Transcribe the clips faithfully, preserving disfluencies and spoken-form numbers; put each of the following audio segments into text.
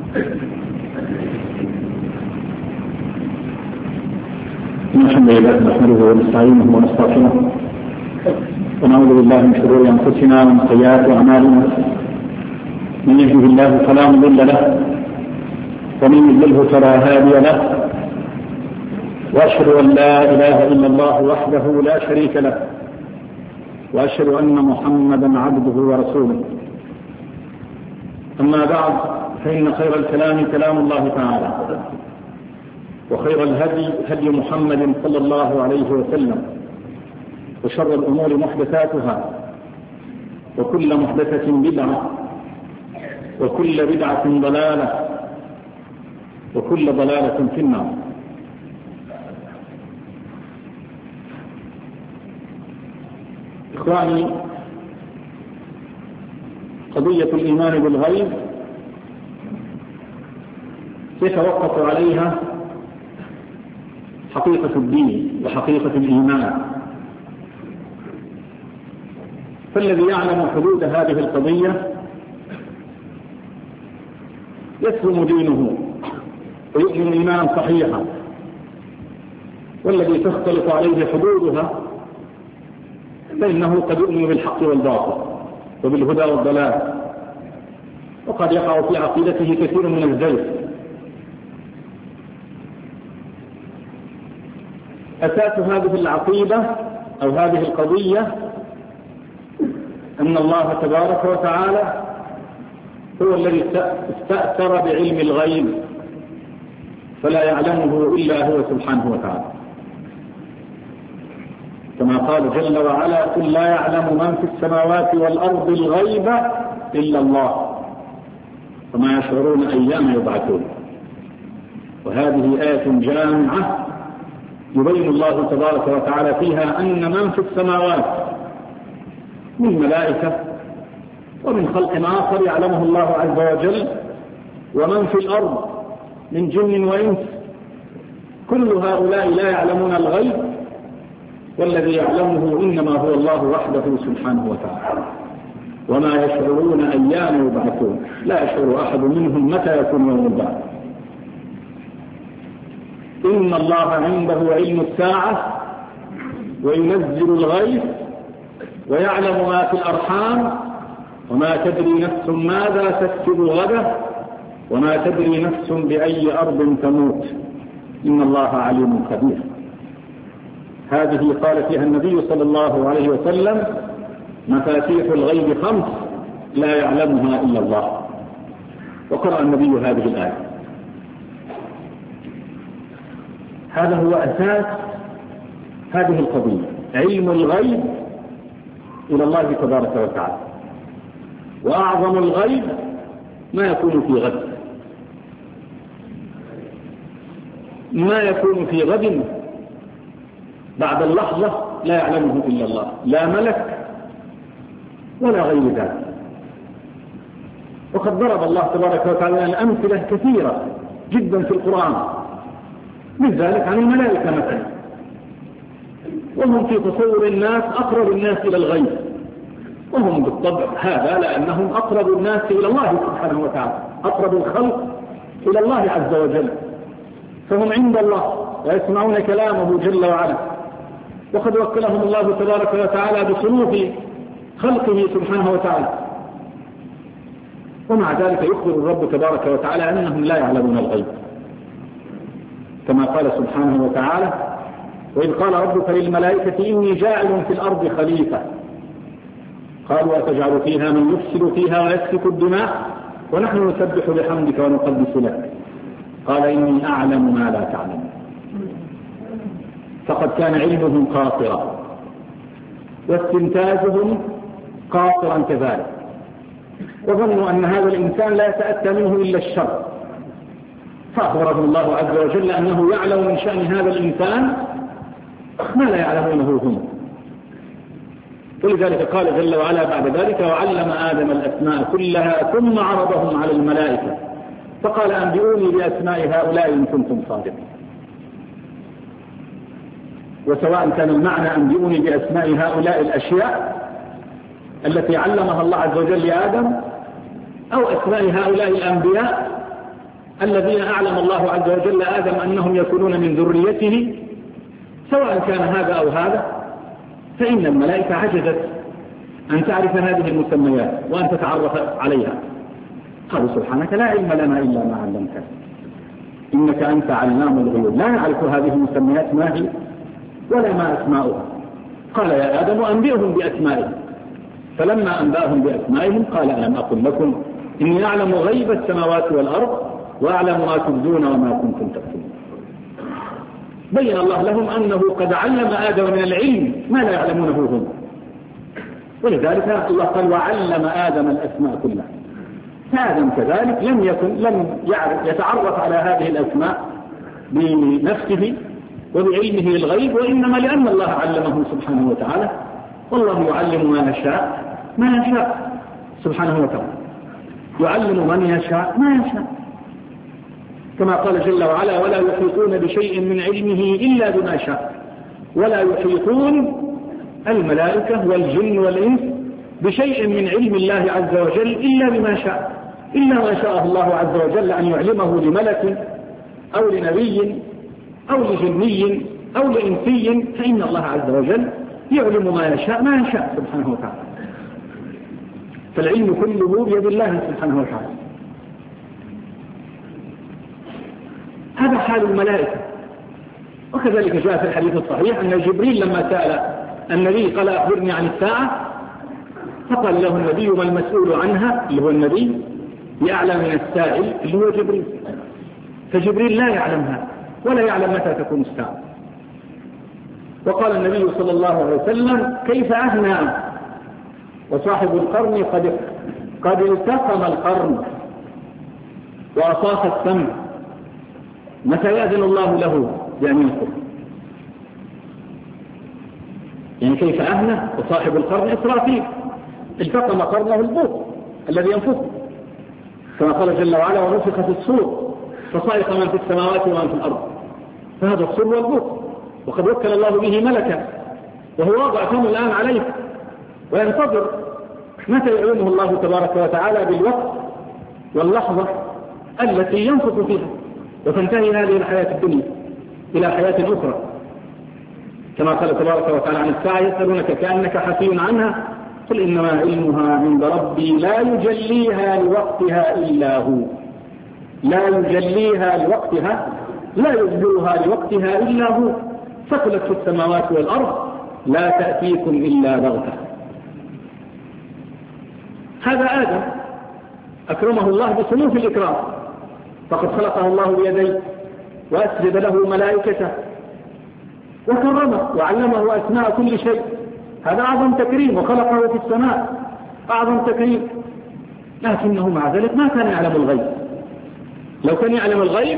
الحمد لله نحمده ونستعينه ونستغفره ونعوذ بالله من شرور انفسنا ومن سيئات اعمالنا. من يهده الله فلا مضل له ومن يضلله فلا هادي له، واشهد ان لا اله الا الله وحده لا شريك له، واشهد ان محمدا عبده ورسوله. اما بعد، فان خير الكلام كلام الله تعالى، وخير الهدي هدي محمد صلى الله عليه وسلم، وشر الأمور محدثاتها، وكل محدثة بدعة، وكل بدعة ضلالة، وكل ضلالة في النار. إخواني، قضية الإيمان بالغيب يتوقف عليها حقيقة الدين وحقيقة الإيمان. فالذي يعلم حدود هذه القضية يسلم دينه ويؤمن إيمانا صحيحا، والذي تختلف عليه حدودها فإنه قد يؤمن بالحق والباطل وبالهدى والضلال، وقد يقع في عقيدته كثير من الزيغ. أساس هذه العقيدة أو هذه القضية أن الله تبارك وتعالى هو الذي استأثر بعلم الغيب، فلا يعلمه إلا هو سبحانه وتعالى، كما قال جل وعلا: قل لا يعلم من في السماوات والأرض الغيب إلا الله وما يشعرون أيام يبعثون. وهذه آية جامعة يبين الله تبارك وتعالى فيها أن من في السماوات من ملائكة ومن خلق آخر يعلمه الله عز وجل، ومن في الأرض من جن وإنس، كل هؤلاء لا يعلمون الغيب، والذي يعلمه إنما هو الله وحده سبحانه وتعالى. وما يشعرون أيام يبعثون، لا يشعر أحد منهم متى يكون يوم البعث. إن الله عنده علم الساعة وينزل الغيث ويعلم ما في الأرحام وما تدري نفس ماذا تكسب غدا وما تدري نفس بأي أرض تموت إن الله عليم خبير. هذه قال فيها النبي صلى الله عليه وسلم: مفاتيح الغيب خمس لا يعلمها إلا الله. وقرأ النبي هذه الآية. هذا هو أساس هذه القضية، علم الغيب إلى الله تبارك وتعالى. وأعظم الغيب ما يكون في غد، ما يكون في غد بعد اللحظة لا يعلمه إلا الله، لا ملك ولا غير ذلك. وقد ضرب الله تبارك وتعالى الأمثلة كثيرة جدا في القرآن، من ذلك عن الملائكة مثلا، وهم في تصور الناس أقرب الناس إلى الغيب، وهم بالطبع هذا لأنهم أقرب الناس إلى الله سبحانه وتعالى، أقرب الخلق إلى الله عز وجل، فهم عند الله ويسمعون كلامه جل وعلا. وقد وكلهم الله تبارك وتعالى بصنوف خلقه سبحانه وتعالى، ومع ذلك يخبر الرب تبارك وتعالى أنهم لا يعلمون الغيب، كما قال سبحانه وتعالى: وإذ قال ربك للملائكة إني جاعل في الأرض خليفة قالوا أتجعل فيها من يفسد فيها ويسفك الدماء ونحن نسبح بحمدك ونقدس لك قال إني أعلم ما لا تعلم. فقد كان علمهم قاصرا واستنتاجهم قاصرا كذلك، وظنوا أن هذا الإنسان لا يتأتى منه إلا الشر، فأخبرهم الله عز وجل أنه يعلم من شأن هذا الإنسان ما لا يعلمونه هم. ولذلك قال جل وعلا بعد ذلك: وعلم آدم الأسماء كلها ثم عرضهم على الملائكة فقال أنبئوني بأسماء هؤلاء إن كنتم صادقين. وسواء كان المعنى أنبئوني بأسماء هؤلاء الأشياء التي علمها الله عز وجل لآدم، أو أسماء هؤلاء الأنبياء الذين أعلم الله عز وجل آدم أنهم يكونون من ذريته سواء كان هذا أو هذا، فإن الملائكة عجزت أن تعرف هذه المسميات وأن تتعرف عليها. قالوا سبحانك لا علم لنا إلا ما علمتنا إنك أنت علام الغيوب. لا نعرف هذه المسميات ما هي ولا ما أسماؤها. قال يا آدم أنبئهم بأسمائهم، فلما أنبأهم بأسمائهم قال ألم أقل لكم إني أعلم غيب السماوات والأرض وأعلم ما تبدون وما كنتم تكتمون. بين الله لهم أنه قد علم آدم من العلم ما لا يعلمونه هم، ولذلك الله قال وعلم آدم الأسماء كلها. آدم كذلك لم يكن لم يعرف يتعرف على هذه الأسماء بنفسه وبعلمه الغيب، وإنما لأن الله علمه سبحانه وتعالى، والله يعلم ما يشاء ما يشاء سبحانه وتعالى، يعلم من يشاء ما يشاء، كما قال جل وعلا ولا يحيطون بشيء من علمه إلا بما شاء. ولا يحيطون الملائكة والجن والإنس بشيء من علم الله عز وجل إلا بما شاء، إلا ما شاء الله عز وجل أن يعلمه لملك أو لنبي أو لجني أو لإنسي، فإن الله عز وجل يعلم ما يشاء ما يشاء سبحانه وتعالى. فالعلم كله بيد الله سبحانه وتعالى. هذا حال الملائكة. وكذلك جاء في الحديث الصحيح أن جبريل لما سأل النبي قال أخبرني عن الساعة، فقال له النبي ما المسؤول عنها اللي هو النبي يعلم من السائل اللي هو جبريل. فجبريل لا يعلمها ولا يعلم متى تكون الساعة. وقال النبي صلى الله عليه وسلم كيف أهنى وصاحب القرن قد قد التقم القرن وأصاف السمع، متى يأذن الله له بأن ينفخ؟ يعني كيف أهنى وصاحب القرن إسرافيل التقم قرنه البوق الذي ينفخ، كما قال جل وعلا ونفخ في الصور فصائق من في السماوات ومن في الأرض. فهذا الصور والبوق، وقد وكل الله به ملكا وهو واضع فمه الآن عليه وينتظر متى يعلمه الله تبارك وتعالى بالوقت واللحظة التي ينفخ فيها وتنتهي هذه الحياة الدنيا إلى حياة أخرى، كما قال تبارك وتعالى عن الساعة يسألونك كأنك حفي عنها قل إنما علمها عند ربي لا يجليها لوقتها إلا هو. لا يجليها لوقتها لا يجلوها لوقتها إلا هو، ثقلت في السماوات والأرض لا تأتيكم إلا بغتة. هذا آدم أكرمه الله بصنوف الإكرام، فقد خلقه الله بيديه وأسجد له ملائكته وكرمه وعلمه أسماء كل شيء. هذا أعظم تكريم، وخلقه في السماء أعظم تكريم. لكنه مع ذلك ما كان يعلم الغيب. لو كان يعلم الغيب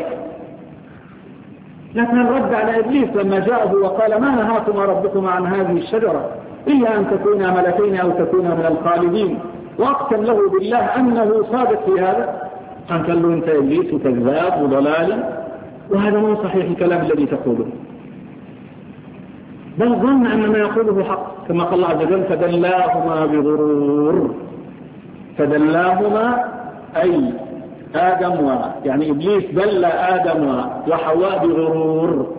لكن رد على إبليس لما جاءه وقال ما نهاكما ربكما عن هذه الشجرة إلا أن تكونا ملكين أو تكونا من الخالدين، وأقسم له بالله أنه صادق في هذا. قال له أنت إبليس كذاب وضلال، وهذا من صحيح الكلام الذي تقوله، بل ظن أن ما يقوله حق، كما قال الله عز وجل فدلاهما بغرور. فدلاهما أي آدم و... يعني إبليس دل آدم وحواء بغرور.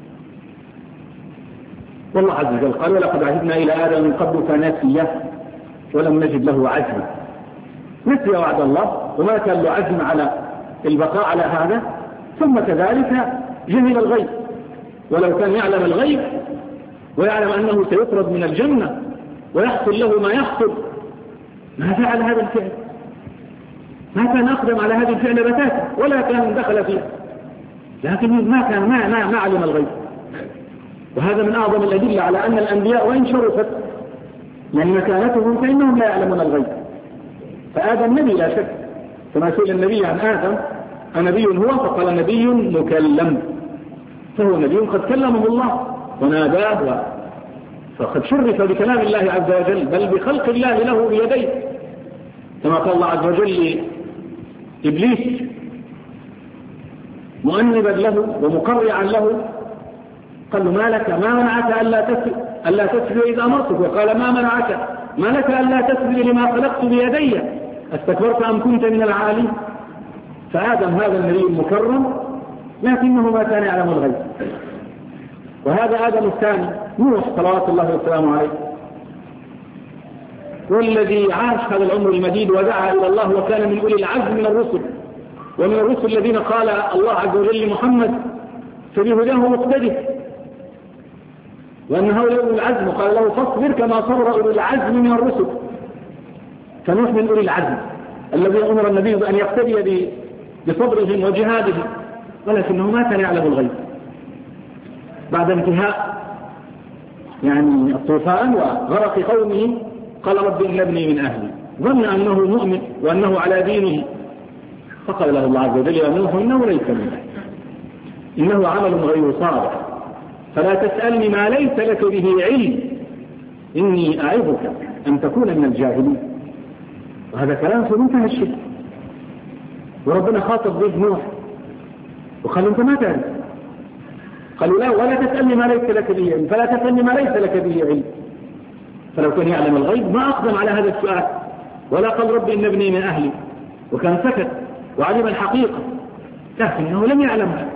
والله عز وجل قال ولقد عهدنا إلى آدم من قبل فنسي ولم نجد له عزما. نسي وعد الله وما كان له عزم على البقاء على هذا، ثم كذلك جهل الغيب. ولو كان يعلم الغيب ويعلم أنه سيطرد من الجنة ويحصل له ما يحصل ما فعل هذا الفعل، ما كان أقدم على هذه الفعل بتاتا ولا كان دخل فيه، لكن ما كان ما, ما, ما علم الغيب. وهذا من أعظم الأدلة على أن الأنبياء وإن شرفت من مكانتهم فإنهم لا يعلمون الغيب. فآدم نبي لا شك، كما سئل النبي عن آدم أنبي هو؟ فقال نبي مكلم، فهو نبي قد كلمه الله وناداه، فقد شرف بكلام الله عز وجل بل بخلق الله له بيديه، كما قال الله عز وجل إبليس مؤنبا له ومقرعا له قال له ما لك ما منعك ألا تسجد ألا تسجد إذا أمرتك؟ وقال ما منعك ما لك ألا تسجد لما خلقت بيدي أستكبرت أم كنت من العالين؟ فآدم هذا النبي المكرم لكنه ما كان يعلم الغيب. وهذا آدم الثاني نوح صلوات الله وسلامه عليه، والذي عاش هذا العمر المديد ودعا إلى الله وكان من أولي العزم من الرسل، ومن الرسل الذين قال الله عز وجل لمحمد فبهداه مقتدي، وأن هؤلاء أولي العزم قال له فاصبر كما صبر أولي العزم من الرسل. فنوح من أولي العزم الذي أمر النبي بأن يقتدي بصبرهم وجهادهم، ولكنه ما كان يعلم الغيب. بعد انتهاء يعني الطوفان وغرق قومه قال رب إن ابني من أهلي، ظن أنه مؤمن وأنه على دينه، فقال له الله عز وجل يا نوح إنه ليس من أهلي إنه عمل غير صالح فلا تسألني ما ليس لك به علم إني أعظك أن تكون من الجاهلين. وهذا كلام في منتهى الشرك، وربنا خاطب به نوح وقال أنت ما تعرف، قالوا لا ولا تسألني ما ليس لك به علم، فلا تسألني ما ليس لك به علم. فلو كان يعلم الغيب ما أقدم على هذا السؤال ولا قال رب إن ابني من أهلي، وكان سكت وعلم الحقيقة، لكنه لم يعلمها.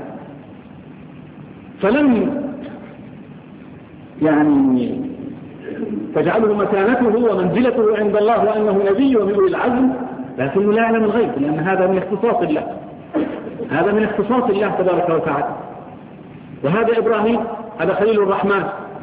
فلم يعني تجعله مكانته ومنزلته عند الله وأنه نبي ومن أولي العزم، لكنه لا يعلم الغيب، لأن هذا من اختصاص الله، هذا من اختصاص الله تبارك وتعالى. وهذا إبراهيم هذا خليل الرحمن،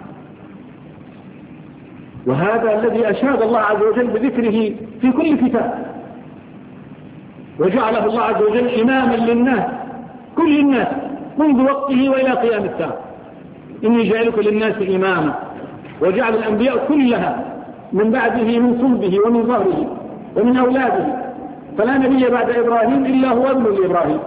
وهذا الذي أشاد الله عز وجل بذكره في كل كتاب، وجعله الله عز وجل إماما للناس كل الناس منذ وقته وإلى قيام الساعة. إني جعلك للناس إماما، وجعل الأنبياء كلها من بعده من صلبه ومن ظهره ومن أولاده، فلا نبي بعد إبراهيم إلا هو ابن لإبراهيم.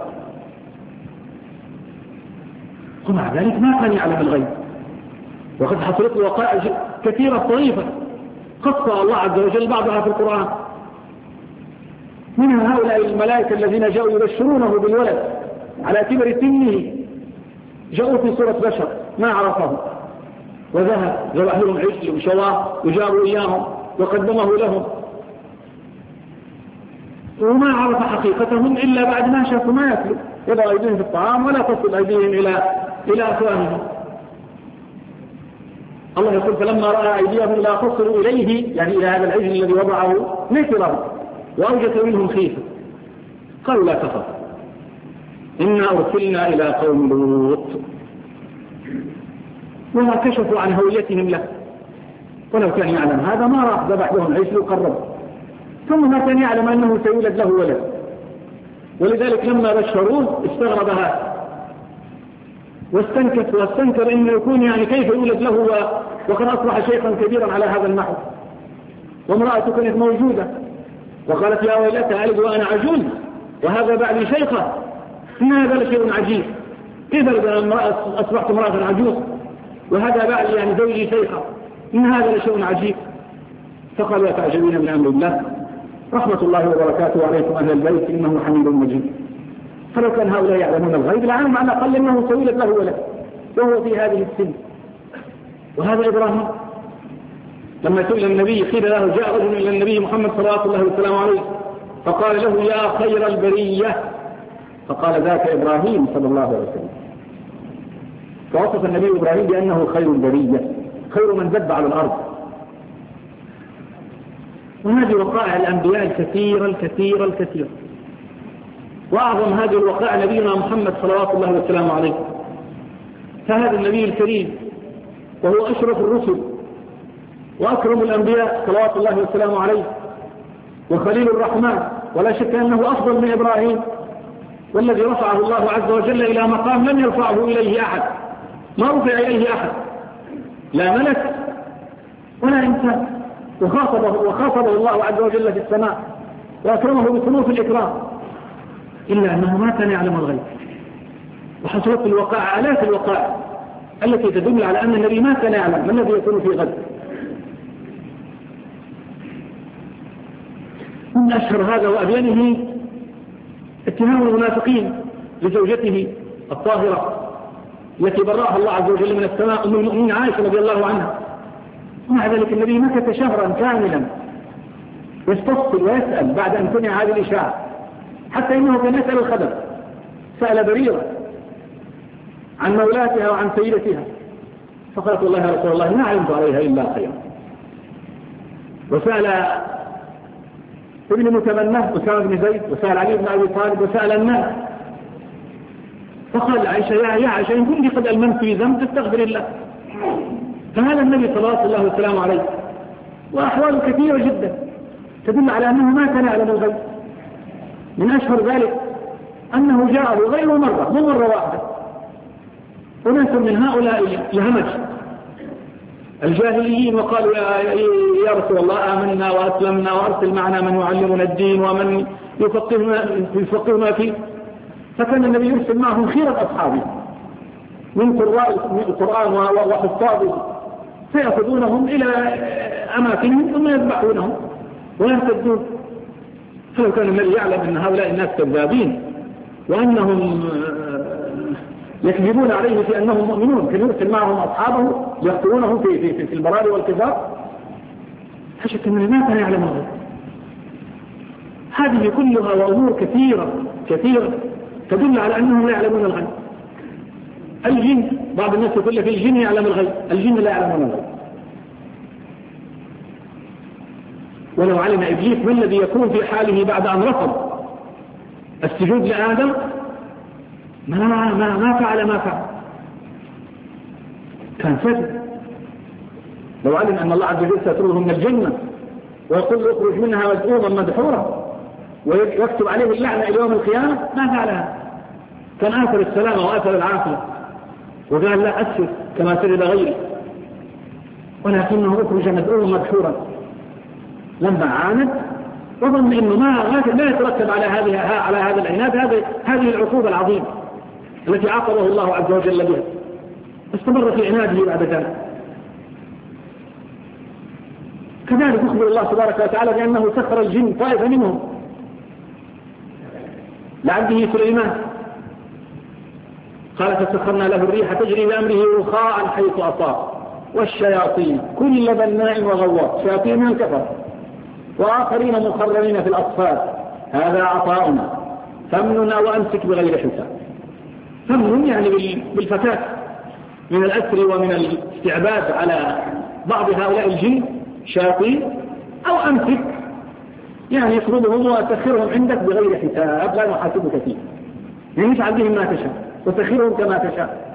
ومع ذلك ما كان يعلم الغيب، وقد حصلت له وقائع كثيرة طريفة قصها الله عز وجل بعضها في القرآن، منها هؤلاء الملائكة الذين جاءوا يبشرونه بالولد على كبر سنه، جاءوا في صورة بشر ما عرفه، وذهب ذبح لهم عجل وشواه وجابوا إياهم وقدمه لهم، وما عرف حقيقتهم إلا بعد ما شافوا ما يأكلوا، يضع أيديهم في الطعام ولا تصل أيديهم إلى إلى أفواههم. الله يقول فلما رأى أيديهم لا تصل إليه، يعني إلى هذا العجل الذي وضعه نكره وأوجس منهم خيفة، قالوا لا تخف إنا أرسلنا إلى قوم لوط، وما كشفوا عن هويتهم له. ولو كان يعلم هذا ما راح ذبح لهم عجل وقرب، ثم ما كان يعلم أنه سيولد له ولد، ولذلك لما بشروه استغرب هذا واستنكف واستنكر إنه يكون يعني كيف يولد له وقد أصبح شيخا كبيرا على هذا النحو. وامرأته كانت موجودة وقالت يا ويلتى ألد وأنا عجوز وهذا بعلي شيخة، إن هذا لشيء عجيب، كيف أصبحت امرأة عجوز وهذا بعلي يعني زوجي شيخة، إن هذا لشيء عجيب. فقالوا يتعجبين من أمر الله رحمة الله وبركاته عليكم أهل البيت إنه حميد مجيد. فلو كان هؤلاء يعلمون الغيب لعلم على الأقل أنه سيولد له ولد وهو في هذه السن. وهذا إبراهيم لما سئل النبي قيل له جاء رجل إلى النبي محمد صلى الله عليه وسلم عليه فقال له يا خير البرية، فقال ذاك إبراهيم صلى الله عليه وسلم، فوصف النبي إبراهيم بأنه خير البرية، خير من دب على الأرض. وهذه وقائع الأنبياء الكثيرة الكثيرة الكثيرة، وأعظم هذه الوقائع نبينا محمد صلوات الله وسلامه عليه. فهذا النبي الكريم وهو أشرف الرسل وأكرم الأنبياء صلوات الله وسلامه عليه وخليل الرحمن، ولا شك أنه أفضل من إبراهيم، والذي رفعه الله عز وجل إلى مقام لم يرفعه إليه أحد، ما رفع إليه أحد لا ملك ولا إنسان، وخاطبه, وخاطبه الله عز وجل في السماء وأكرمه بصنوف الإكرام، إلا أنه ما كان يعلم الغيب. وحصلت الوقائع آلاف الوقائع التي تدل على أن النبي ما كان يعلم ما الذي يكون في غد. من أشهر هذا وأبينه اتهام المنافقين لزوجته الطاهرة التي برأها الله عز وجل من السماء أم المؤمنين عائشة رضي الله عنها. ومع ذلك النبي مكث شهرا كاملا يستفصل ويسأل بعد أن سمع هذه الإشاعة، حتى إنه كان يسأل الخدم، سأل بريرة عن مولاتها وعن سيدتها، فقالت والله يا رسول الله ما علمت عليها إلا خيرا. وسأل ابن متمنى أسامة بن زيد، وسأل علي بن أبي طالب، وسأل الناس، فقال عائشة يا عائشة إن كنت قد ألمنت في ذنب تستغفر الله. فهذا النبي صلى الله عليه وسلم عليه، وأحوال كثيرة جدا تدل على أنه ما كان يعلم الغيب. من أشهر ذلك أنه جاءه غير مرة، مو مرة واحدة، وناس من هؤلاء الهمج الجاهليين وقالوا يا, يا رسول الله آمنا وأسلمنا وأرسل معنا من يعلمنا الدين ومن يفقهنا, يفقهنا فيه. فكان النبي يرسل معهم خيرة أصحابه من قراء القرآن وحفاظه، فيأخذونهم إلى أماكنهم ثم يذبحونهم ويهتدون. فلو كان النبي يعلم أن هؤلاء الناس كذابين وأنهم يكذبون عليه في أنهم مؤمنون، كان يرسل معهم أصحابه يقتلونهم في, في, في البراري والكذاب. حشك أنه ما كان يعلم هذا. هذه كلها وأمور كثيرة كثيرة تدل على أنهم لا يعلمون الغيب. الجن، بعض الناس يقول لك الجن يعلم الغيب، الجن لا يعلمون الغيب. ولو علم إبليس ما الذي يكون في حاله بعد أن رفض السجود لآدم ما, ما, ما فعل ما فعل، كان سجد. لو علم أن الله عز وجل سيطرده من الجنة ويقول له اخرج منها مذءوما مدحورا ويكتب عليه اللعنة إلى يوم القيامة ما فعلها، كان آثر السلامة وآثر العافية وقال لا أسف كما سجد غيري، ولكنه اخرج مذءوما مدحورا. لما عاند وظن انه ما لا يترتب على هذه على هذا العناد هذه هذه العقوبة العظيمة التي عاقبه الله عز وجل بها، استمر في عناده بعد ذلك. كذلك يخبر الله تبارك وتعالى بأنه سخر الجن طائفة منهم لعبده سليمان، قال فسخرنا له الريح تجري بأمره رخاء حيث أصاب والشياطين كل بناء وغواص، شياطين من كفر وآخرين مقررين في الأصفاد، هذا عطاؤنا فمننا وأمسك بغير حساب. فمن يعني بالفتاة من الأسر ومن الاستعباد على بعض هؤلاء الجن شياطين، أو أمسك يعني يطردهم وتسخرهم عندك بغير حساب لا يحاسبك فيه، يعني يفعل بهم ما تشاء وتسخرهم كما تشاء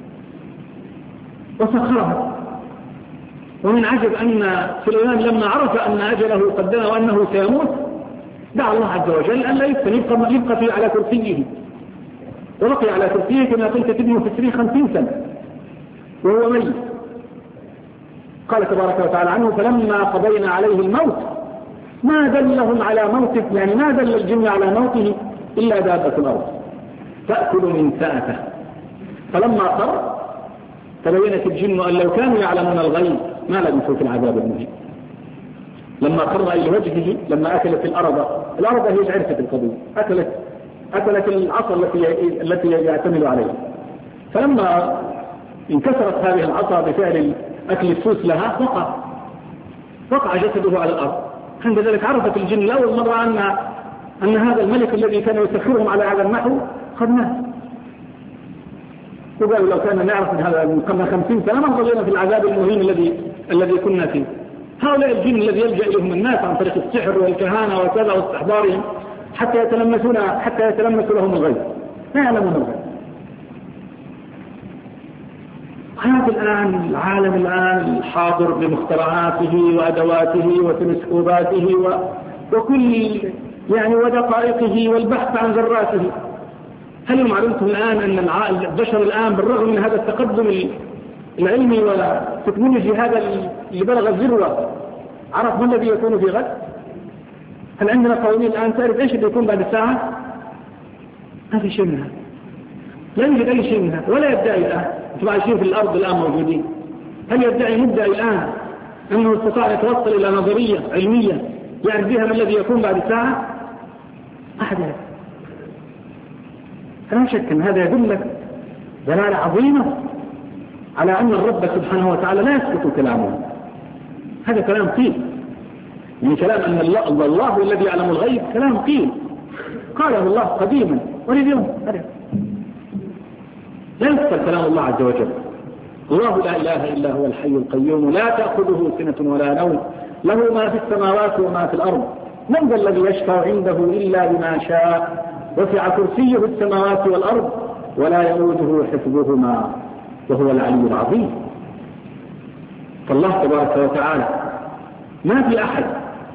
وسخرهم. ومن عجب أن سليمان لما عرف أن أجله قدم وأنه سيموت دعا الله عز وجل أن لا يفتن، يبقى, يبقى فيه على كرسيه، وبقي على كرسيه كما قلت تبنه في السرير خمسين سنة وهو ميت. قال تبارك وتعالى عنه فلما قضينا عليه الموت ما دلهم على موته، يعني ما دل الجن على موته إلا دابة الأرض تأكل من سأته. فلما قر تبينت الجن أن لو كانوا يعلمون الغيب ما لبثوا في العذاب المهين. لما قر إلى وجهه لما أكلت الأرض، الأرض هي عرفت القضية، أكلت أكلت العصا التي التي يعتمد عليها. فلما انكسرت هذه العصا بفعل أكل السوس لها وقع وقع جسده على الأرض. عند ذلك عرفت الجن لأول مرة أن أن هذا الملك الذي كان يسخرهم على هذا النحو قد مات. وقالوا لو كان نعرف من هذا من خمسين سنة ما ظلنا في العذاب المهين الذي الذي كنا فيه. هؤلاء الجن الذي يلجأ إليهم الناس عن طريق السحر والكهانة وكذا واستحضارهم حتى يتلمسون حتى يتلمسوا لهم الغيب، لا يعلمون الغيب. هذا الآن العالم الآن الحاضر بمخترعاته وأدواته وتلسكوباته و... وكل يعني ودقائقه والبحث عن ذراته. هل معلومتم الآن أن البشر الآن بالرغم من هذا التقدم العلمي والتكنولوجي هذا اللي بلغ الذروة عرف ما الذي يكون في غد؟ هل عندنا قوانين الآن تعرف إيش اللي يكون بعد الساعة؟ ما في شيء من هذا، لا يوجد أي شيء من هذا، ولا يدعي الآن. أنتم عايشين في الأرض الآن موجودين، هل يدعي مدعي الآن أنه استطاع يتوصل إلى نظرية علمية يعرف بها ما الذي يكون بعد الساعة؟ أحد يعرف. فلا شك أن هذا يدلك دلالة عظيمة على أن الرب سبحانه وتعالى لا يسقط كلامه. هذا كلام قيل، يعني كلام أن الله, الله الذي يعلم الغيب كلام قيل. قاله الله قديما ولليوم لا يذكر كلام الله عز وجل. الله لا إله إلا هو الحي القيوم لا تأخذه سنة ولا نوم له ما في السماوات وما في الأرض من ذا الذي يشفع عنده إلا بما شاء وسع كرسيه السماوات والأرض ولا يؤوده حفظهما وهو العلي العظيم. فالله تبارك وتعالى ما في أحد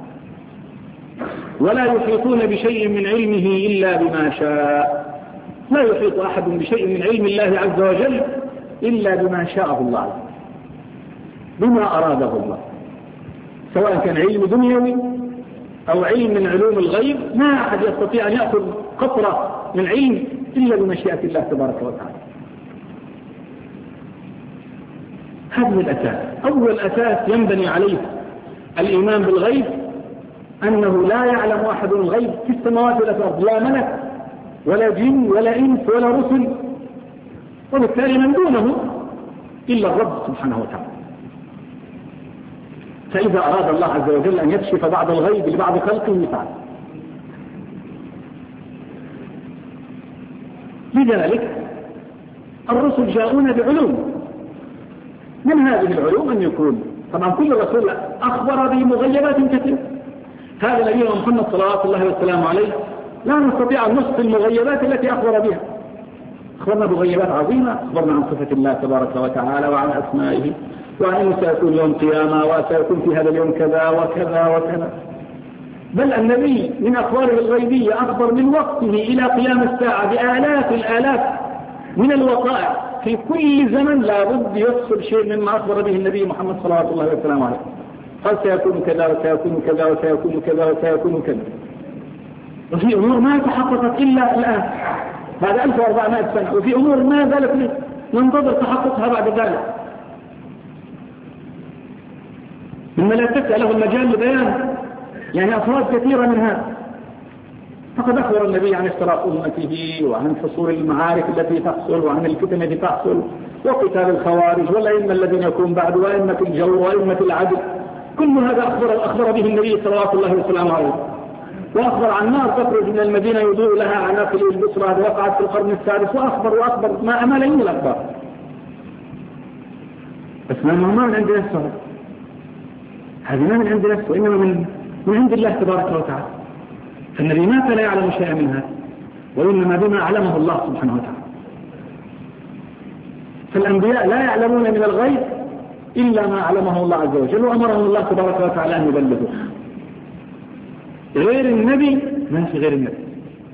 ولا يحيطون بشيء من علمه إلا بما شاء. لا يحيط أحد بشيء من علم الله عز وجل إلا بما شاءه الله بما أراده الله، سواء كان علم دنيوي أو علم من علوم الغيب. ما أحد يستطيع أن يأخذ قطرة من علم إلا بمشيئة الله تبارك وتعالى. هذا الأساس، أول أساس ينبني عليه الإيمان بالغيب أنه لا يعلم أحد الغيب في السماوات ولا في الأرض، لا ملك ولا جن ولا إنس ولا رسل، وبالتالي من دونه إلا الرب سبحانه وتعالى. فإذا أراد الله عز وجل أن يكشف بعض الغيب لبعض خلقه فعل. لذلك الرسل جاءون بعلوم، من هذه العلوم أن يكون طبعا كل رسول أخبر بمغيبات كثيرة. هذا نبينا محمد صلوات الله وسلامه عليه لا نستطيع أن نصف المغيبات التي أخبر بها. أخبرنا بمغيبات عظيمة، أخبرنا عن صفة الله تبارك وتعالى وعن أسمائه وعن أنه سيكون يوم قيامة وسيكون في هذا اليوم كذا وكذا وكذا. بل النبي من أخباره الغيبية أخبر من وقته إلى قيام الساعة بآلاف الآلاف من الوقائع في كل زمن لا بد يفصل شيء مما أخبر به النبي محمد صلوات الله وسلامه عليه. قال سيكون كذا وسيكون كذا وسيكون كذا وسيكون كذا، وفي أمور ما تحققت إلا الآن بعد ألف وأربعمائة سنة، وفي أمور ما زالت ننتظر تحققها بعد ذلك، مما لا تسأل له المجال لبيان يعني أفراد كثيرة من هذا. فقد أخبر النبي عن افتراق أمته وعن حصول المعارك التي تحصل وعن الفتن التي تحصل وقتال الخوارج والأئمة الذين يكون بعد وأئمة الجور وأئمة العدل. كل هذا أخبر, أخبر به النبي صلوات الله وسلامه عليه. وأخبر عن نار تخرج من المدينة يضوء لها عناق البصرة هذه وقعت في القرن السادس، وأخبر وأخبر ما أمال من الأخبار. بس ما ما من عند نفسه، هذه ما من عند نفسه وإنما من من عند الله تبارك وتعالى. فالنبي ما كان يعلم شيئا من هذا، وإنما بما علمه الله سبحانه وتعالى. فالأنبياء لا يعلمون من الغيب إلا ما علمه الله عز وجل وأمرهم الله تبارك وتعالى أن يبلغوا. غير النبي ما في غير النبي،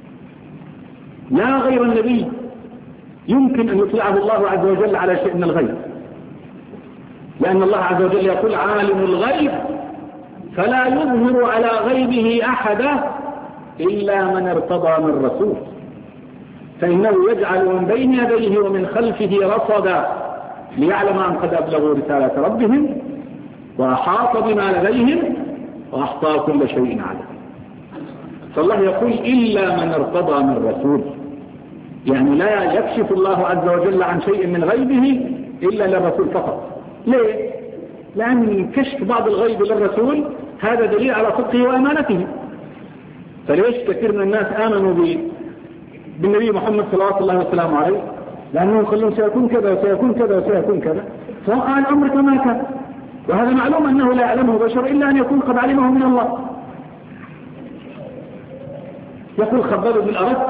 لا غير النبي يمكن أن يطلعه الله عز وجل على شيء من الغيب، لأن الله عز وجل يقول عالم الغيب فلا يظهر على غيبه أحدا إلا من ارتضى من رسول، فإنه يجعل من بين يديه ومن خلفه رصدا ليعلم أن قد أبلغوا رسالة ربهم وأحاط بما لديهم وأحصى كل شيء عليه. فالله يقول إلا من ارتضى من رسول، يعني لا يكشف الله عز وجل عن شيء من غيبه إلا للرسول فقط. ليه؟ لأن كشف بعض الغيب للرسول هذا دليل على صدقه وأمانته. فليش كثير من الناس آمنوا بالنبي محمد صلى الله عليه وسلم عليه؟ لأنه قالوا سيكون كذا وسيكون كذا وسيكون كذا، فوقع الأمر كما كان. وهذا معلوم أنه لا يعلمه بشر إلا أن يكون قد علمه من الله. يقول خباب بن الأرت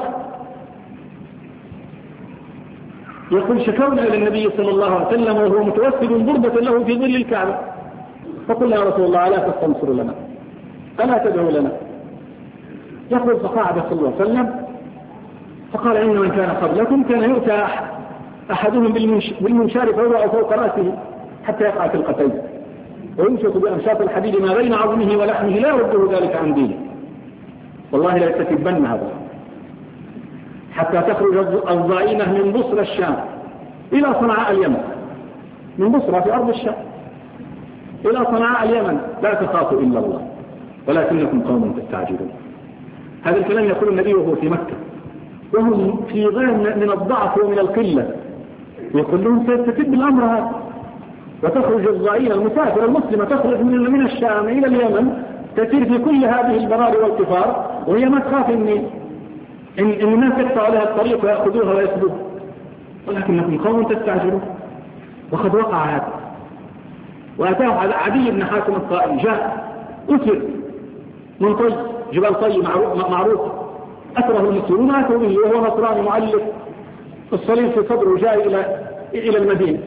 يقول شكونا إلى النبي صلى الله عليه وسلم وهو متوسد ضربة له في ظل الكعبة، فقلنا يا رسول الله ألا تستنصر لنا ألا تدعو لنا؟ يقول فقعد صلى الله عليه وسلم فقال إن من كان قبلكم كان يؤتى أحدهم بالمنشار فيوضع فوق رأسه حتى يقع في القتيل ويمشط بأمشاط الحديد ما بين عظمه ولحمه لا يرده ذلك عن دينه. والله لا يستكبن هذا حتى تخرج الضعينة من بصرى الشام إلى صنعاء اليمن، من بصرى في أرض الشام إلى صنعاء اليمن لا تخافوا إلا الله ولكنكم قوم تستعجلون. هذا الكلام يقول النبي وهو في مكة وهم في غاية من الضعف ومن القلة، يقولون سيستتب الأمر هذا وتخرج الضعينة المسافرة المسلمة تخرج من الشام إلى اليمن تسير في كل هذه البرار والقفار وهي ما تخاف النيل إن الناس يقطعوا لها الطريق ويأخذوها ويسبوها، ولكنكم قوم تستعجلون. وقد وقع هذا. وأتاه عدي بن حاتم الطائي، جاء أسر من طي، جبال طي معروف، أسره المسلمون أتوا به وهو نصراني معلق الصليب في صدره، جاء إلى إلى المدينة.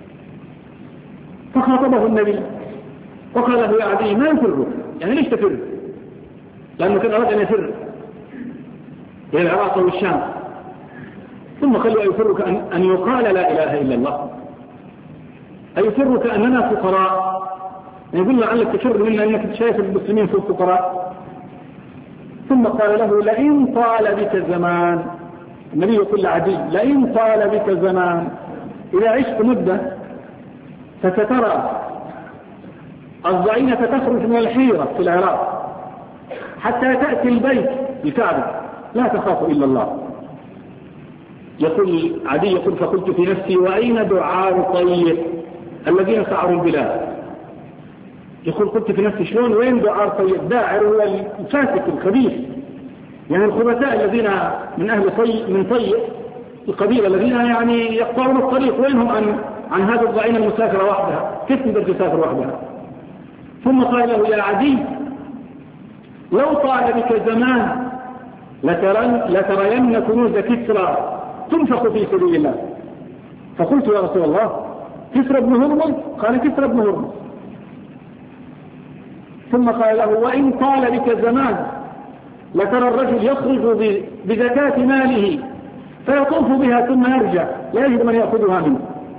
فخاطبه النبي وقال له يا عدي ما يفرك؟ يعني ليش تفر؟ لأنه كان أراد أن يفر إلى العراق والشام. ثم قال له أيفرك أن, أن يقال لا إله إلا الله؟ أيفرك أننا فقراء؟ يقول لعلك تفر منا أنك شايف المسلمين في الفقراء. ثم قال له لئن طال بك زمان، النبي يقول لعدي لئن طال بك زمان، إذا عشت مدة فسترى الضعينة تخرج من الحيرة في العراق حتى تأتي البيت الكعبة لا تخاف إلا الله. يقول عدي يقول فقلت في نفسي وأين دعاء طيب الذين سعروا البلاد؟ يقول قلت في نفسي شلون وين دعاء طيب؟ داعر هو الفاسق الخبيث، يعني الخبثاء الذين من أهل طي من طي القبيلة الذين يعني يقطعون الطريق، وينهم عن عن هذا الضعين المسافر وحدها؟ كيف تقدر تسافر وحدها؟ ثم قال له يا عدي لو طال بك زمان لترين لترين كنوز كسرى تنفق في سبيل الله. فقلت يا رسول الله كسرى بن هرمز؟ قال كسرى بن هرمز. ثم قال له وإن طال بك زمان لترى الرجل يخرج بزكاة ماله فيطوف بها ثم يرجع لا يجد من يأخذها منه.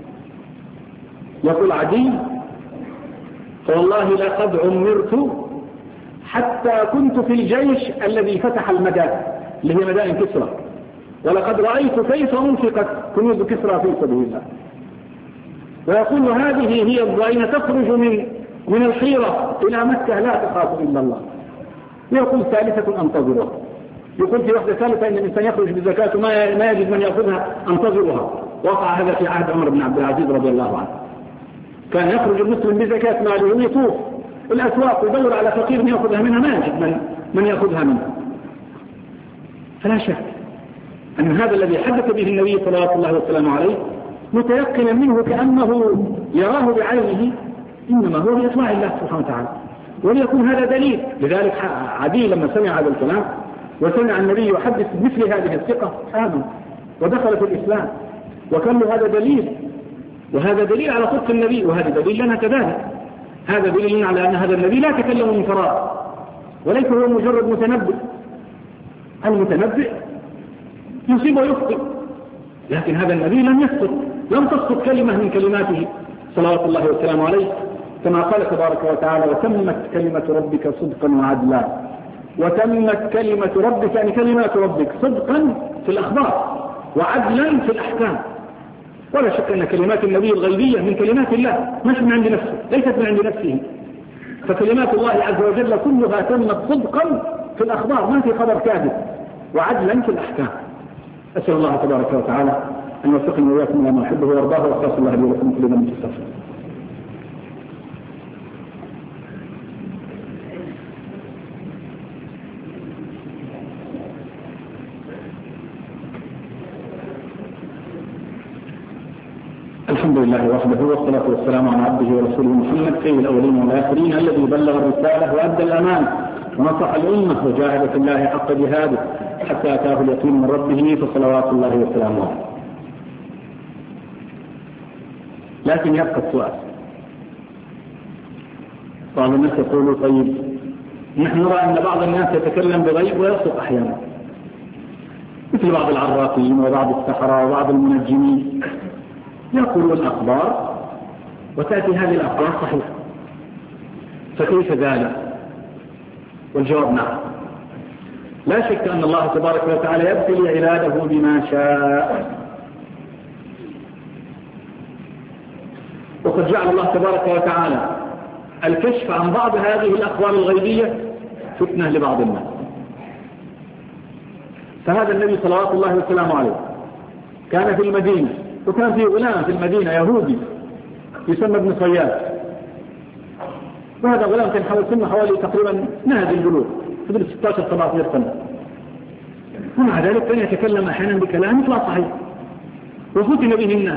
يقول عدي فوالله لقد عمرت حتى كنت في الجيش الذي فتح المدائن اللي هي مدائن كسرى، ولقد رأيت كيف أنفقت كنوز كسرى في سبيل الله. ويقول هذه هي الضعينة تخرج من من الحيرة إلى مكة لا تخاف إلا الله. ويقول ثالثة أنتظرها، يقول في وحدة ثالثة إن الإنسان يخرج بزكاة ما ما يجد من يأخذها أنتظرها. وقع هذا في عهد عمر بن عبد العزيز رضي الله عنه، كان يخرج المسلم بزكاة ماله ويطوف الأسواق ويدور على فقير يأخذها منها، ما يجد من من يأخذها منها. فلا شك أن هذا الذي حدث به النبي صلى الله عليه وسلم متيقنا منه كأنه يراه بعينه، إنما هو بإطلاع الله سبحانه وتعالى. وليكون هذا دليل. لذلك عدي لما سمع هذا الكلام وسمع النبي يحدث مثل هذه الثقة آمن ودخل في الإسلام، وكان له هذا دليل، وهذا دليل على صدق النبي، وهذا دليل لنا كذلك. هذا دليل على أن هذا النبي لا تكلم من فراغ، وليس هو مجرد متنبئ. المتنبئ يصيب ويخطئ، لكن هذا النبي لم يسقط، لم تسقط كلمة من كلماته صلوات الله وسلامه عليه، كما قال تبارك وتعالى وتمت كلمة ربك صدقا وعدلا. وتمت كلمة ربك يعني كلمات ربك صدقا في الأخبار وعدلا في الأحكام. ولا شك أن كلمات النبي الغيبية من كلمات الله، مش من عند نفسه، ليست من عند نفسه. فكلمات الله عز وجل كلها تمت صدقا في الأخبار، ما في خبر كاذب، وعدلا في الأحكام. أسأل الله تبارك وتعالى أن يوفقنا وإياكم لما يحبه ويرضاه، وأخلص الله لي ولكم كل من تستغفر. الحمد لله وحده والصلاة والسلام على عبده ورسوله محمد سيد الأولين والآخرين الذي بلغ الرسالة وأدى الأمانة ونصح الأمة وجاهد في الله حق جهاده حتى أتاه اليقين من ربه فصلوات الله وسلامه عليه. لكن يبقى السؤال، بعض الناس يقولوا طيب نحن نرى أن بعض الناس يتكلم بغيب ويصدق أحيانا، مثل بعض العراقيين وبعض السحرة وبعض المنجمين يقولون الأخبار وتأتي هذه الأخبار صحيحة، فكيف ذلك؟ والجواب نعم. لا شك أن الله تبارك وتعالى يبتلي عباده بما شاء، وقد جعل الله تبارك وتعالى الكشف عن بعض هذه الأخبار الغيبية فتنة لبعض الناس. فهذا النبي صلوات الله وسلامه عليه كان في المدينة، وكان في غلام في المدينة يهودي يسمى ابن صياد، وهذا غلام كان حوالي سنه حوالي تقريبا نهج البلوغ، قبل ستة عشر سبعة عشر سنة. ومع ذلك كان يتكلم أحيانا بكلام يطلع صحيح وفتن به الناس،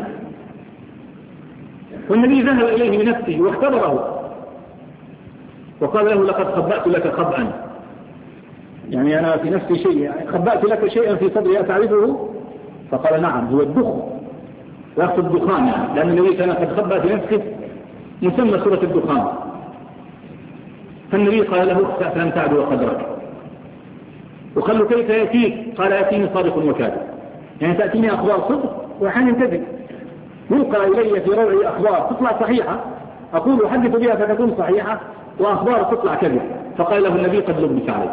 والنبي ذهب إليه بنفسه واختبره وقال له لقد خبأت لك خبأ، يعني أنا في نفسي شيء، يعني خبأت لك شيئا في صدري أتعرفه؟ فقال نعم هو الدخن، ويقصد الدخان يعني، لأن النبي كان قد خبأ في نفسه مسمى سورة الدخان. فالنبي قال له اخسأ فلم تعد قدرك. وقال له كيف يأتيك؟ قال يأتيني صادق وكاذب، يعني تأتيني أخبار صدق وأحيانا كذب، يلقى إلي في روعي أخبار تطلع صحيحة أقول أحدث بها فتكون صحيحة، وأخبار تطلع كذب. فقال له النبي قد لبس عليك.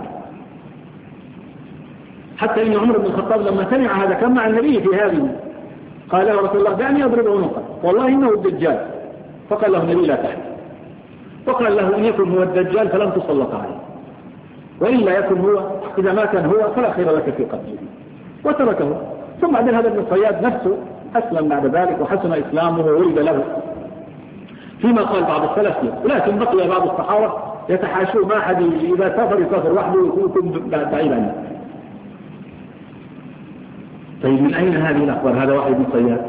حتى إن عمر بن الخطاب لما سمع هذا كان مع النبي في هذه، قال له رسول الله دعني أضرب عنقه والله إنه الدجال. فقال له النبي لا تحدث، وقال له إن يكن هو الدجال فلن تسلط عليه، وإلا يكن هو، إذا ما كان هو فلا خير لك في قتله، وتركه. ثم بعد هذا ابن الصياد نفسه أسلم بعد ذلك وحسن إسلامه وولد له فيما قال بعض السلف، ولكن بقي بعض الصحابة يتحاشوا ما أحد إذا سافر يسافر وحده ويكون بعيد عنه. طيب من أين هذه الأخبار؟ هذا واحد بن صياد.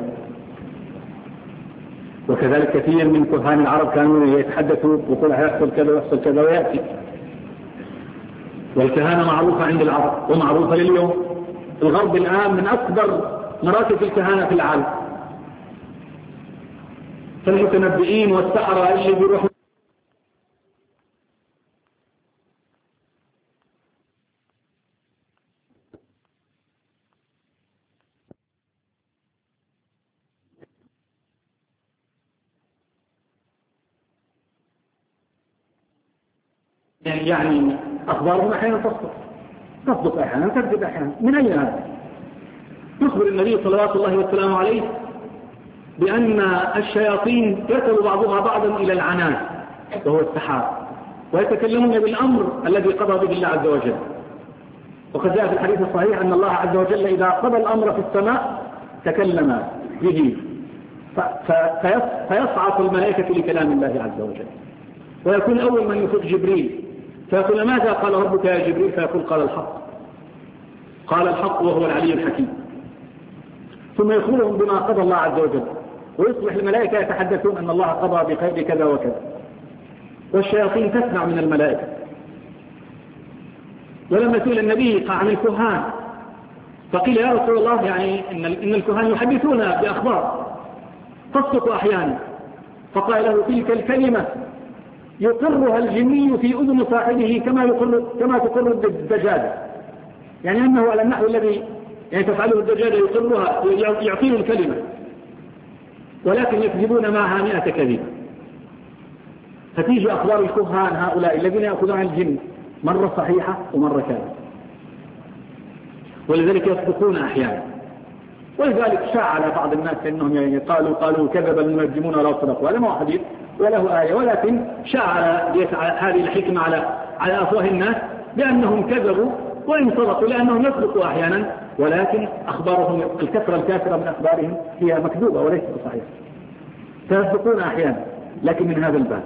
وكذلك كثير من كهان العرب كانوا يتحدثوا ويقول هيحصل كذا ويحصل كذا ويأتي. والكهانة معروفة عند العرب ومعروفة لليوم. الغرب الآن من أكبر مراتب الكهانة في العالم، فالمتنبئين والسحرة اللي بيروحوا يعني أخبارهم أحيانا تصدق تصدق أحيانا تكذب أحيانا. من أين هذا؟ يخبر النبي صلوات الله والسلام عليه بأن الشياطين يرسل بعضها بعضا إلى العنان وهو السحاب، ويتكلمون بالأمر الذي قضى به الله عز وجل. وقد جاء في الحديث الصحيح أن الله عز وجل إذا قضى الأمر في السماء تكلم به فيصعق الملائكة لكلام الله عز وجل، ويكون أول من يفوق جبريل فيقول ماذا قال ربك يا جبريل؟ فيقول قال الحق، قال الحق وهو العلي الحكيم. ثم يخبرهم بما قضى الله عز وجل، ويصبح الملائكة يتحدثون أن الله قضى بخير كذا وكذا، والشياطين تسمع من الملائكة. ولما سئل النبي عن الكهان فقيل يا رسول الله يعني إن إن الكهان يحدثون بأخبار تصدق أحيانا، فقال له تلك الكلمة يقرها الجني في أذن صاحبه كما يقر كما تقر الدجاجة، يعني أنه على النحو الذي يعني تفعله الدجاجة يقرها يعطيه الكلمة، ولكن يكذبون معها مئة كذبة. فتيجي أخبار الكهان هؤلاء الذين يأخذون عن الجن مرة صحيحة ومرة كاذبة، ولذلك يصدقون أحيانا. ولذلك شاع على بعض الناس أنهم يعني قالوا قالوا كذب المنجمون ولا صدقوا، هذا ما هو حديث وله آية، ولكن شاع هذه الحكمة على على أفواه الناس بأنهم كذبوا وإن صدقوا، لأنهم يصدقوا أحيانا، ولكن أخبارهم الكثرة الكافرة من أخبارهم هي مكذوبة وليست صحيحة، فيصدقون أحيانا. لكن من هذا الباب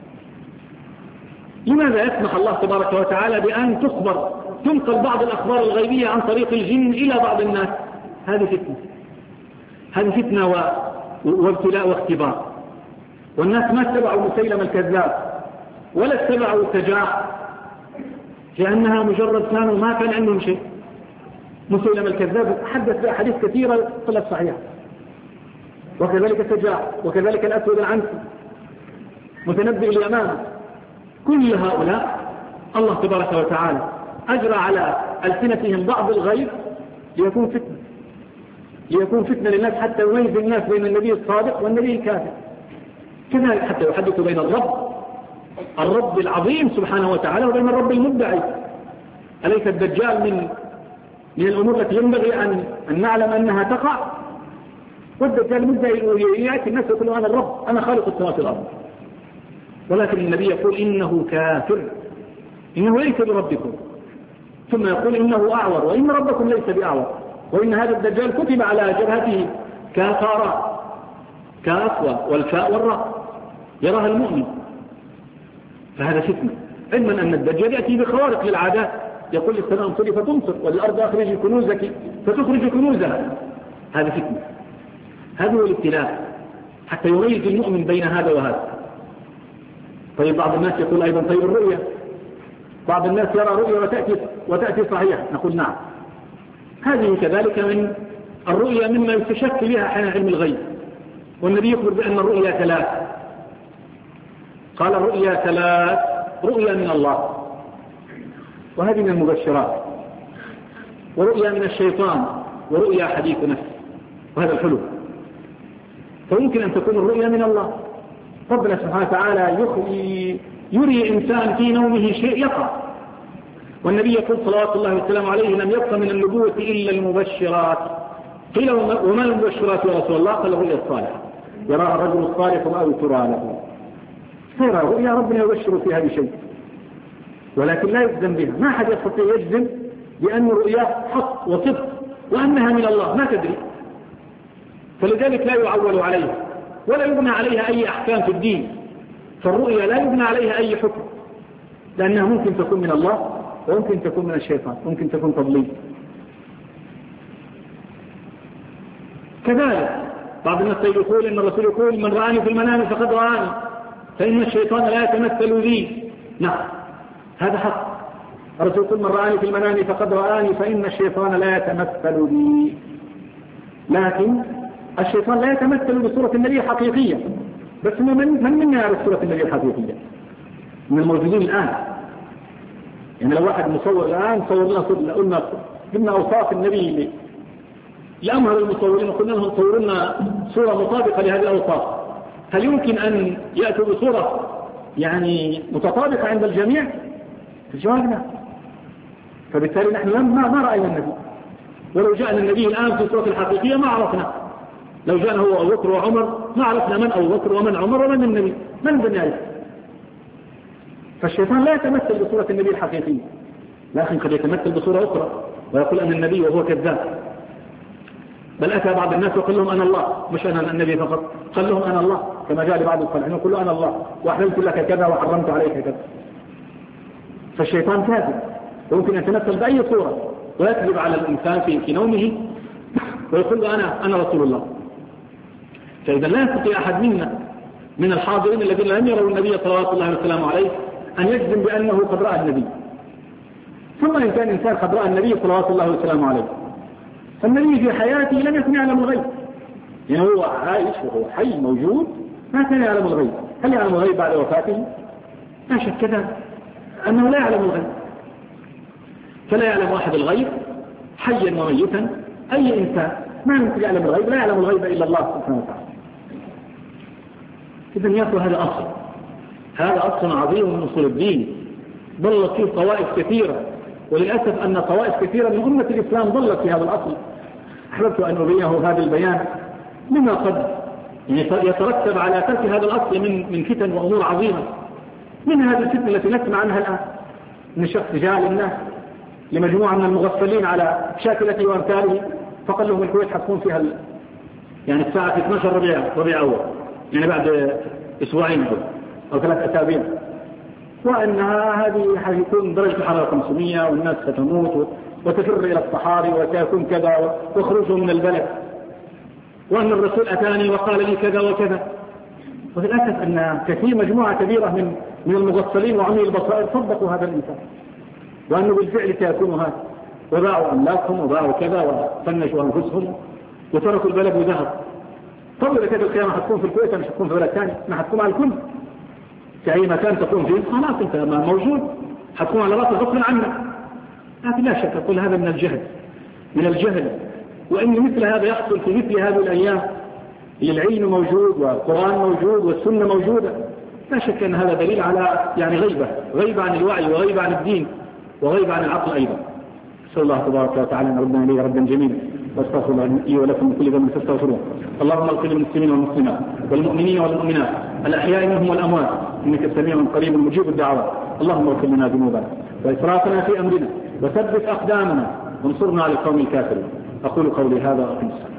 لماذا يسمح الله تبارك وتعالى بأن تخبر تنقل بعض الأخبار الغيبية عن طريق الجن إلى بعض الناس؟ هذه فتنة، هذه فتنة وابتلاء واختبار. والناس ما اتبعوا مسيلم الكذاب ولا اتبعوا سجاع، لأنها مجرد كانوا ما كان عندهم شيء. مسيلم الكذاب حدث بأحاديث كثيرة طلعت صحيحة، وكذلك سجاع، وكذلك الأسود العنسي، متنبئ اليمامة. كل هؤلاء الله تبارك وتعالى أجرى على ألسنتهم بعض الغيب ليكون فتنة، ليكون فتنة للناس حتى يميز الناس بين النبي الصادق والنبي الكاذب. كذلك حتى يحدث بين الرب الرب العظيم سبحانه وتعالى وبين الرب المدعي. أليس الدجال من من الأمور التي ينبغي أن, أن نعلم أنها تقع؟ والدجال مدعي يأتي الناس يقول أنا الرب، أنا خالق السماوات والأرض، ولكن النبي يقول إنه كافر، إنه ليس بربكم، ثم يقول إنه أعور وإن ربكم ليس بأعور، وإن هذا الدجال كتب على جبهته كافارا، كاف والفاء والراء يراها المؤمن. فهذا فتنة، علما أن الدجال يأتي بخوارق للعادات يقول للسماء امطري فتمطر، والأرض أخرجي كنوزك فتخرج كنوزها. هذا فتنة، هذا هو الابتلاء، حتى يميز المؤمن بين هذا وهذا. طيب بعض الناس يقول أيضا طيب الرؤية، بعض الناس يرى رؤية وتأتي, وتأتي صحيحة، نقول نعم، هذه كذلك من الرؤية مما يستشك بها حين علم الغيب. والنبي يخبر بأن الرؤيا ثلاث، قال الرؤيا ثلاث: رؤيا من الله وهذه من المبشرات، ورؤيا من الشيطان، ورؤيا حديث نفس، وهذا الحلو. فيمكن أن تكون الرؤيا من الله، ربنا سبحانه وتعالى يري إنسان في نومه شيء يقع. والنبي يقول صلوات الله والسلام عليه: لم يبق من النبوة إلا المبشرات. قيل: وما المبشرات يا رسول الله؟ قال: الرؤيا الصالحة يراها الرجل الصالح أو ترى له. فيرى رؤيا ربنا يبشر فيها بشيء، ولكن لا يجزم بها. ما أحد يستطيع يجزم بأن الرؤيا حق وصدق وأنها من الله، ما تدري. فلذلك لا يعول عليها ولا يبنى عليها أي أحكام في الدين. فالرؤيا لا يبنى عليها أي حكم، لأنها ممكن تكون من الله وممكن تكون من الشيطان، ممكن تكون تضليل. كذلك بعض الناس يقول إن الرسول يقول: من رآني في المنام فقد رآني، فإن الشيطان لا يتمثل لي. نعم، هذا حق. الرسول يقول: من رآني في المنام فقد رآني، فإن الشيطان لا يتمثل لي. لكن الشيطان لا يتمثل بصورة النبي الحقيقية. بس من من منا يعرف صورة النبي الحقيقية؟ من الموجودين الآن. يعني لو واحد مصور الآن صور لنا، قلنا قلنا أوصاف النبي لأمهر المصورين وقلنا لهم صوروا لنا صورة مطابقة لهذه الأوصاف، هل يمكن أن يأتوا بصورة يعني متطابقة عند الجميع؟ في جوابنا. فبالتالي نحن ما ما رأينا النبي، ولو جاءنا النبي الآن في صورة الحقيقية ما عرفنا. لو جاءنا هو أبو بكر وعمر ما عرفنا من أبو بكر ومن عمر ومن النبي، من بن يعرف. فالشيطان لا يتمثل بصورة النبي الحقيقية، لكن قد يتمثل بصورة أخرى ويقول أن النبي وهو كذاب. بل أتى بعض الناس وقال لهم أنا الله، مش أنا النبي فقط، قال لهم أنا الله، كما جاء لبعض الصالحين يقول له أنا الله وأحللت لك كذا وحرمت عليك كذا. فالشيطان كاذب، ويمكن أن يتمثل بأي صورة ويكذب على الإنسان في, في نومه ويقول له أنا أنا رسول الله. فإذا لا يستطيع أحد منا من الحاضرين الذين لم يروا النبي صلوات الله وسلامه عليه أن يجزم بأنه قد رأى النبي. ثم إن كان إنسان قد رأى النبي صلوات الله وسلامه عليه، فالنبي في حياته لم يكن يعلم الغيب، يعني هو عايش وهو حي موجود ما كان يعلم الغيب. هل يعلم الغيب بعد وفاته؟ لا شك كذا أنه لا يعلم الغيب. فلا يعلم واحد الغيب حيا وميتا، أي إنسان ما يمكن يعلم الغيب، لا يعلم الغيب إلا الله سبحانه وتعالى. إذن يأخذ هذا أصل، هذا أصل عظيم من أصول الدين ضلت فيه طوائف كثيرة، وللأسف أن طوائف كثيرة من أمة الإسلام ضلت في هذا الأصل. أحببت أن أبينه هذا البيان مما قد يترتب على ترك هذا الأصل من من فتن وأمور عظيمة، من هذه الفتنة التي نسمع عنها الآن، من شخص جاء للناس لمجموعة من المغفلين على شاكلته وأمثاله فقال لهم الكويت حتكون فيها ال... يعني الساعة اثنا عشر ربيع ربيع أول، يعني بعد أسبوعين أو, أو ثلاث أسابيع، وأنها هذه حيكون درجة الحرارة خمسمائة والناس ستموت وتفر إلى الصحاري وسيكون كذا وخروجه من البلد، وأن الرسول أتاني وقال لي كذا وكذا. وللأسف أن كثير مجموعة كبيرة من من المغفلين وعمي البصائر صدقوا هذا الإنسان، وأنه بالفعل سيكون هذا، وباعوا أملاكهم وباعوا كذا وفنشوا أنفسهم وتركوا البلد وذهب. طب إذا كانت القيامة حتكون في الكويت مش حتكون في بلد ثاني، ما حتكون على الكل في أي مكان تكون فيه خلاص أنت موجود، حتكون على رأس غصب عنك. لكن لا شك أقول هذا من الجهل من الجهل وإن مثل هذا يحصل في مثل هذه الأيام. العلم موجود والقرآن موجود والسنة موجودة، لا شك أن هذا دليل على يعني غيبة غيبة عن الوعي وغيبة عن الدين وغيبة عن العقل أيضا. صلى الله تبارك وتعالى أن ربنا لي ربا جميلا، واستغفر الله لي ولكم من كل ذنب فاستغفروه. اللهم اغفر للمسلمين والمسلمات والمؤمنين والمؤمنات الأحياء منهم والأموات إنك سميع قريب مجيب الدعوات. اللهم اغفر لنا ذنوبنا وإسرافنا في أمرنا وثبت أقدامنا وانصرنا على القوم الكافرين. أقول قولي هذا وأقم الصلاة.